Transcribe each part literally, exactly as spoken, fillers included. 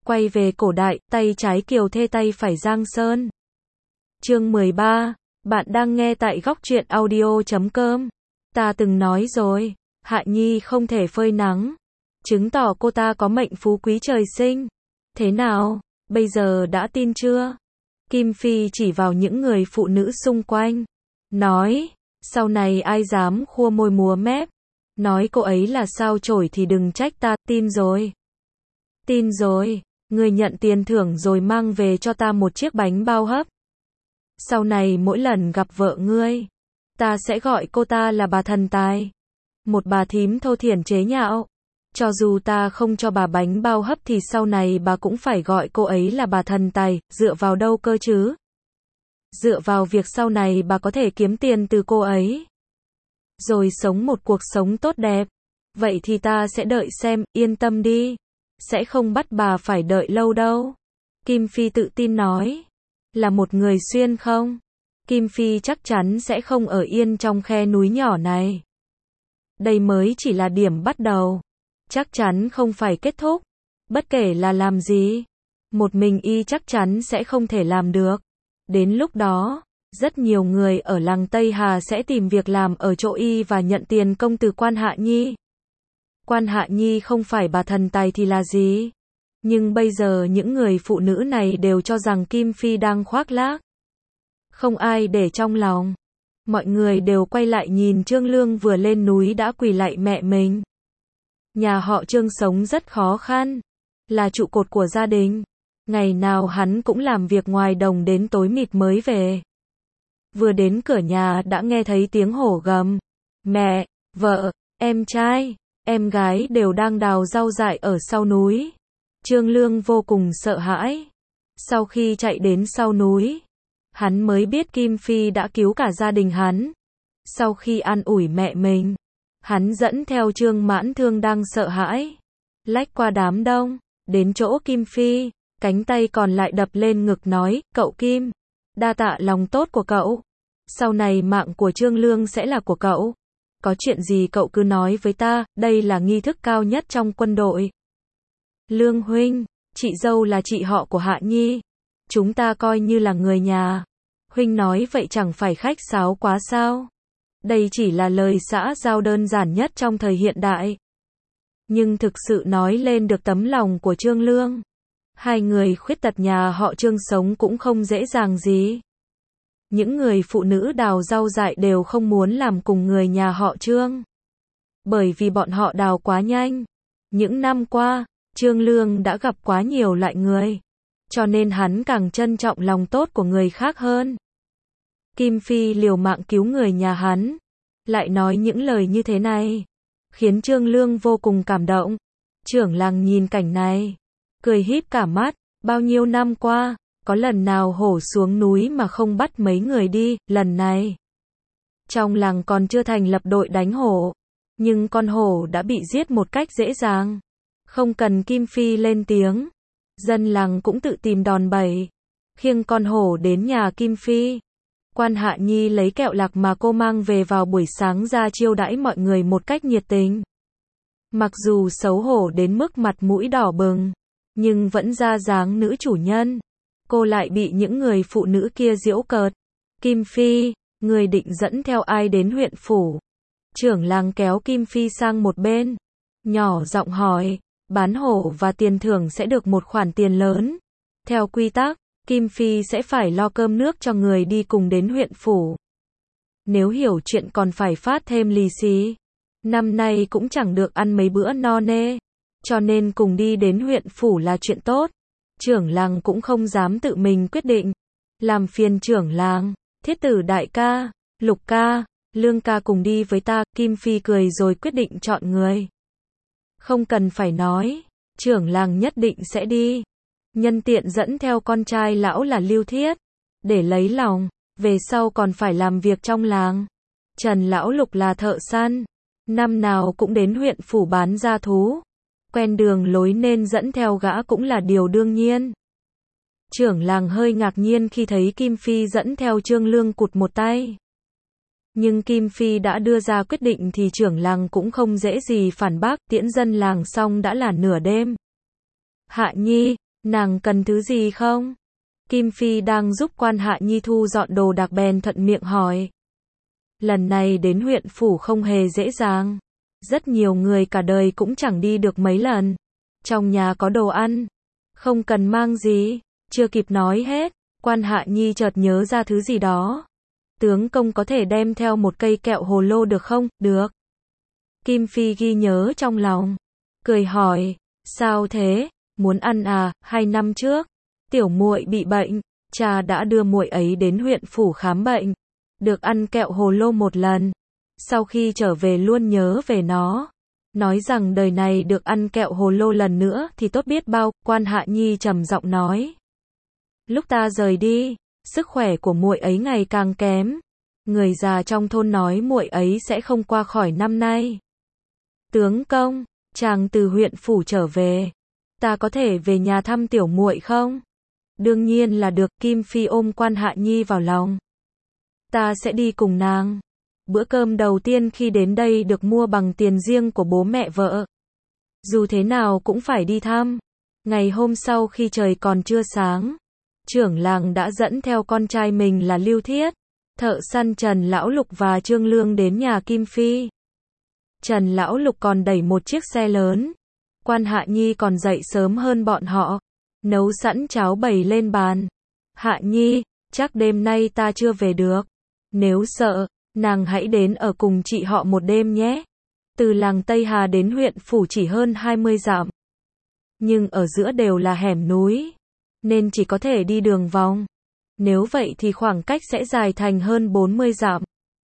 Quay về cổ đại, tay trái Kiều Thê tay phải Giang Sơn. Chương mười ba, bạn đang nghe tại góc truyện audio chấm com. Ta từng nói rồi, Hạ Nhi không thể phơi nắng, chứng tỏ cô ta có mệnh phú quý trời sinh. Thế nào, bây giờ đã tin chưa? Kim Phi chỉ vào những người phụ nữ xung quanh, nói, sau này ai dám khua môi múa mép, nói cô ấy là sao chổi thì đừng trách ta, tin rồi. Tin rồi, người nhận tiền thưởng rồi mang về cho ta một chiếc bánh bao hấp. Sau này mỗi lần gặp vợ ngươi, ta sẽ gọi cô ta là bà thần tài. Một bà thím thô thiển chế nhạo. Cho dù ta không cho bà bánh bao hấp thì sau này bà cũng phải gọi cô ấy là bà thần tài, dựa vào đâu cơ chứ? Dựa vào việc sau này bà có thể kiếm tiền từ cô ấy, rồi sống một cuộc sống tốt đẹp. Vậy thì ta sẽ đợi xem, yên tâm đi. Sẽ không bắt bà phải đợi lâu đâu. Kim Phi tự tin nói. Là một người xuyên không? Kim Phi chắc chắn sẽ không ở yên trong khe núi nhỏ này. Đây mới chỉ là điểm bắt đầu. Chắc chắn không phải kết thúc. Bất kể là làm gì, một mình y chắc chắn sẽ không thể làm được. Đến lúc đó, rất nhiều người ở làng Tây Hà sẽ tìm việc làm ở chỗ y và nhận tiền công từ quan Hạ Nhi. Quan Hạ Nhi không phải bà thần tài thì là gì? Nhưng bây giờ những người phụ nữ này đều cho rằng Kim Phi đang khoác lác. Không ai để trong lòng. Mọi người đều quay lại nhìn Trương Lương vừa lên núi đã quỳ lạy mẹ mình. Nhà họ Trương sống rất khó khăn, là trụ cột của gia đình. Ngày nào hắn cũng làm việc ngoài đồng đến tối mịt mới về. Vừa đến cửa nhà đã nghe thấy tiếng hổ gầm. Mẹ, vợ, em trai, em gái đều đang đào rau dại ở sau núi. Trương Lương vô cùng sợ hãi. Sau khi chạy đến sau núi, hắn mới biết Kim Phi đã cứu cả gia đình hắn. Sau khi an ủi mẹ mình, hắn dẫn theo Trương Mãn Thương đang sợ hãi, lách qua đám đông, đến chỗ Kim Phi, cánh tay còn lại đập lên ngực nói, cậu Kim, đa tạ lòng tốt của cậu. Sau này mạng của Trương Lương sẽ là của cậu. Có chuyện gì cậu cứ nói với ta, đây là nghi thức cao nhất trong quân đội. Lương huynh, chị dâu là chị họ của Hạ Nhi. Chúng ta coi như là người nhà. Huynh nói vậy chẳng phải khách sáo quá sao? Đây chỉ là lời xã giao đơn giản nhất trong thời hiện đại. Nhưng thực sự nói lên được tấm lòng của Trương Lương. Hai người khuyết tật nhà họ Trương sống cũng không dễ dàng gì. Những người phụ nữ đào rau dại đều không muốn làm cùng người nhà họ Trương. Bởi vì bọn họ đào quá nhanh. Những năm qua, Trương Lương đã gặp quá nhiều loại người. Cho nên hắn càng trân trọng lòng tốt của người khác hơn. Kim Phi liều mạng cứu người nhà hắn. Lại nói những lời như thế này, khiến Trương Lương vô cùng cảm động. Trưởng làng nhìn cảnh này, cười híp cả mắt. Bao nhiêu năm qua, có lần nào hổ xuống núi mà không bắt mấy người đi, lần này. Trong làng còn chưa thành lập đội đánh hổ, nhưng con hổ đã bị giết một cách dễ dàng. Không cần Kim Phi lên tiếng, dân làng cũng tự tìm đòn bẩy, khiêng con hổ đến nhà Kim Phi. Quan Hạ Nhi lấy kẹo lạc mà cô mang về vào buổi sáng ra chiêu đãi mọi người một cách nhiệt tình. Mặc dù xấu hổ đến mức mặt mũi đỏ bừng, nhưng vẫn ra dáng nữ chủ nhân. Cô lại bị những người phụ nữ kia giễu cợt. Kim Phi, người định dẫn theo ai đến huyện phủ? Trưởng làng kéo Kim Phi sang một bên, nhỏ giọng hỏi, bán hổ và tiền thưởng sẽ được một khoản tiền lớn. Theo quy tắc, Kim Phi sẽ phải lo cơm nước cho người đi cùng đến huyện phủ. Nếu hiểu chuyện còn phải phát thêm lì xì. Năm nay cũng chẳng được ăn mấy bữa no nê. Cho nên cùng đi đến huyện phủ là chuyện tốt. Trưởng làng cũng không dám tự mình quyết định. Làm phiền trưởng làng, Thiết Tử đại ca, Lục ca, Lương ca cùng đi với ta. Kim Phi cười rồi quyết định chọn người. Không cần phải nói, trưởng làng nhất định sẽ đi. Nhân tiện dẫn theo con trai lão là Lưu Thiết, để lấy lòng, về sau còn phải làm việc trong làng. Trần lão Lục là thợ săn, năm nào cũng đến huyện phủ bán gia thú. Quen đường lối nên dẫn theo gã cũng là điều đương nhiên. Trưởng làng hơi ngạc nhiên khi thấy Kim Phi dẫn theo Trương Lương cụt một tay. Nhưng Kim Phi đã đưa ra quyết định thì trưởng làng cũng không dễ gì phản bác. Tiễn dân làng xong đã là nửa đêm. Hạ Nhi, Nàng cần thứ gì không? Kim Phi đang giúp Quan Hạ Nhi thu dọn đồ đạc bèn thuận miệng hỏi. Lần này đến huyện phủ không hề dễ dàng. Rất nhiều người cả đời cũng chẳng đi được mấy lần. Trong nhà có đồ ăn. Không cần mang gì. Chưa kịp nói hết, Quan Hạ Nhi chợt nhớ ra thứ gì đó. Tướng công có thể đem theo một cây kẹo hồ lô được không? Được. Kim Phi ghi nhớ trong lòng. Cười hỏi, sao thế? Muốn ăn à? Hai năm trước, tiểu muội bị bệnh, cha đã đưa muội ấy đến huyện phủ khám bệnh. Được ăn kẹo hồ lô một lần. Sau khi trở về luôn nhớ về nó. Nói rằng đời này được ăn kẹo hồ lô lần nữa thì tốt biết bao. Quan Hạ Nhi trầm giọng nói. Lúc ta rời đi, sức khỏe của muội ấy ngày càng kém. Người già trong thôn nói muội ấy sẽ không qua khỏi năm nay. Tướng công, chàng từ huyện phủ trở về, ta có thể về nhà thăm tiểu muội không? Đương nhiên là được. Kim Phi ôm Quan Hạ Nhi vào lòng. Ta sẽ đi cùng nàng. Bữa cơm đầu tiên khi đến đây được mua bằng tiền riêng của bố mẹ vợ. Dù thế nào cũng phải đi thăm. Ngày hôm sau khi trời còn chưa sáng, trưởng làng đã dẫn theo con trai mình là Lưu Thiết, thợ săn Trần Lão Lục và Trương Lương đến nhà Kim Phi. Trần Lão Lục còn đẩy một chiếc xe lớn. Quan Hạ Nhi còn dậy sớm hơn bọn họ, nấu sẵn cháo bày lên bàn. Hạ Nhi, chắc đêm nay ta chưa về được. Nếu sợ, nàng hãy đến ở cùng chị họ một đêm nhé. Từ làng Tây Hà đến huyện phủ chỉ hơn hai mươi dặm. Nhưng ở giữa đều là hẻm núi, nên chỉ có thể đi đường vòng. Nếu vậy thì khoảng cách sẽ dài thành hơn bốn mươi dặm.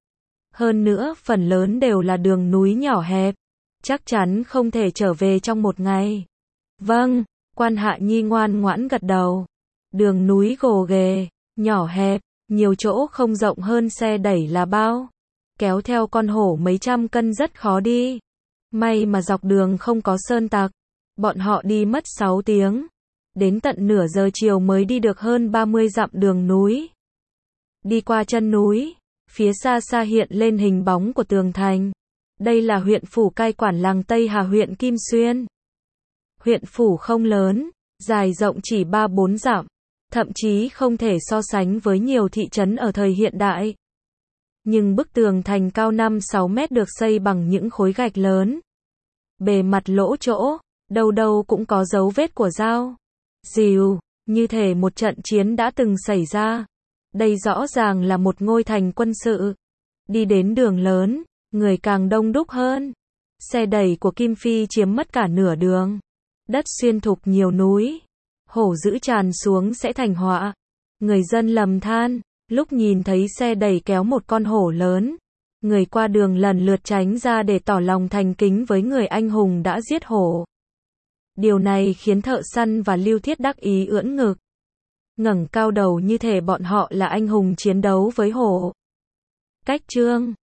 Hơn nữa, phần lớn đều là đường núi nhỏ hẹp. Chắc chắn không thể trở về trong một ngày. Vâng, Quan Hạ Nhi ngoan ngoãn gật đầu. Đường núi gồ ghề, nhỏ hẹp, nhiều chỗ không rộng hơn xe đẩy là bao. Kéo theo con hổ mấy trăm cân rất khó đi. May mà dọc đường không có sơn tặc. Bọn họ đi mất sáu tiếng. Đến tận nửa giờ chiều mới đi được hơn ba mươi dặm đường núi. Đi qua chân núi, phía xa xa hiện lên hình bóng của tường thành. Đây là huyện phủ cai quản làng Tây Hà huyện Kim Xuyên. Huyện phủ không lớn, dài rộng chỉ ba bốn dặm, thậm chí không thể so sánh với nhiều thị trấn ở thời hiện đại. Nhưng bức tường thành cao năm sáu mét được xây bằng những khối gạch lớn. Bề mặt lỗ chỗ, đâu đâu cũng có dấu vết của dao, rìu, như thể một trận chiến đã từng xảy ra. Đây rõ ràng là một ngôi thành quân sự. Đi đến đường lớn, người càng đông đúc hơn. Xe đẩy của Kim Phi chiếm mất cả nửa đường. Đất xuyên thục nhiều núi. Hổ dữ tràn xuống sẽ thành họa. Người dân lầm than, lúc nhìn thấy xe đẩy kéo một con hổ lớn. Người qua đường lần lượt tránh ra để tỏ lòng thành kính với người anh hùng đã giết hổ. Điều này khiến thợ săn và Lưu Thiết đắc ý ưỡn ngực, ngẩng cao đầu như thể bọn họ là anh hùng chiến đấu với hổ. Cách chương